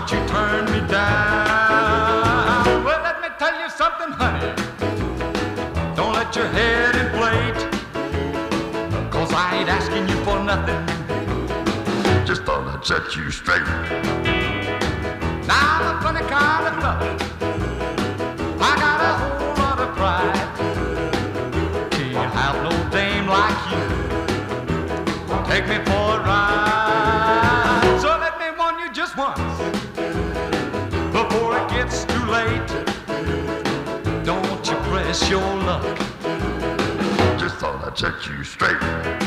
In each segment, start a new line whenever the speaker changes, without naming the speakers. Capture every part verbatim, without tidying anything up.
don't you turn me down. Well, let me tell you something, honey. Don't let your head inflate, 'cause I ain't asking you for nothing. Just thought I'd set you straight. Now I'm a funny kind of fella. I got a whole lot of pride. Can't have no dame like you. Take me for a ride. So let me warn you just once, before it gets too late. Don't you press your luck. Just thought I'd set you straight.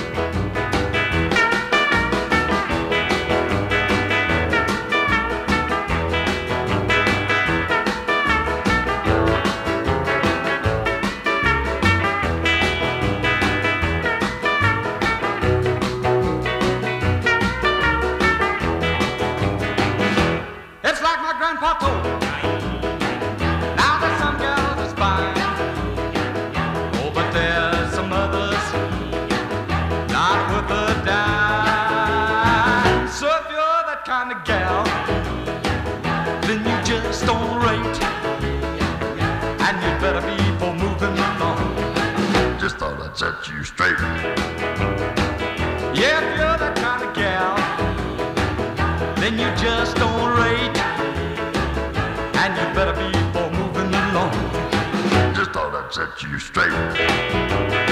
It's like my grandpa told me. Now there's some girls that's fine. Oh, but there's some others not worth a dime. So if you're that kind of gal, then you just don't rate. And you better be for moving along. Just thought I'd set you straight. Yeah, if you're that kind of gal, then you just don't rate. And you better be for moving along. Just thought I'd set you straight.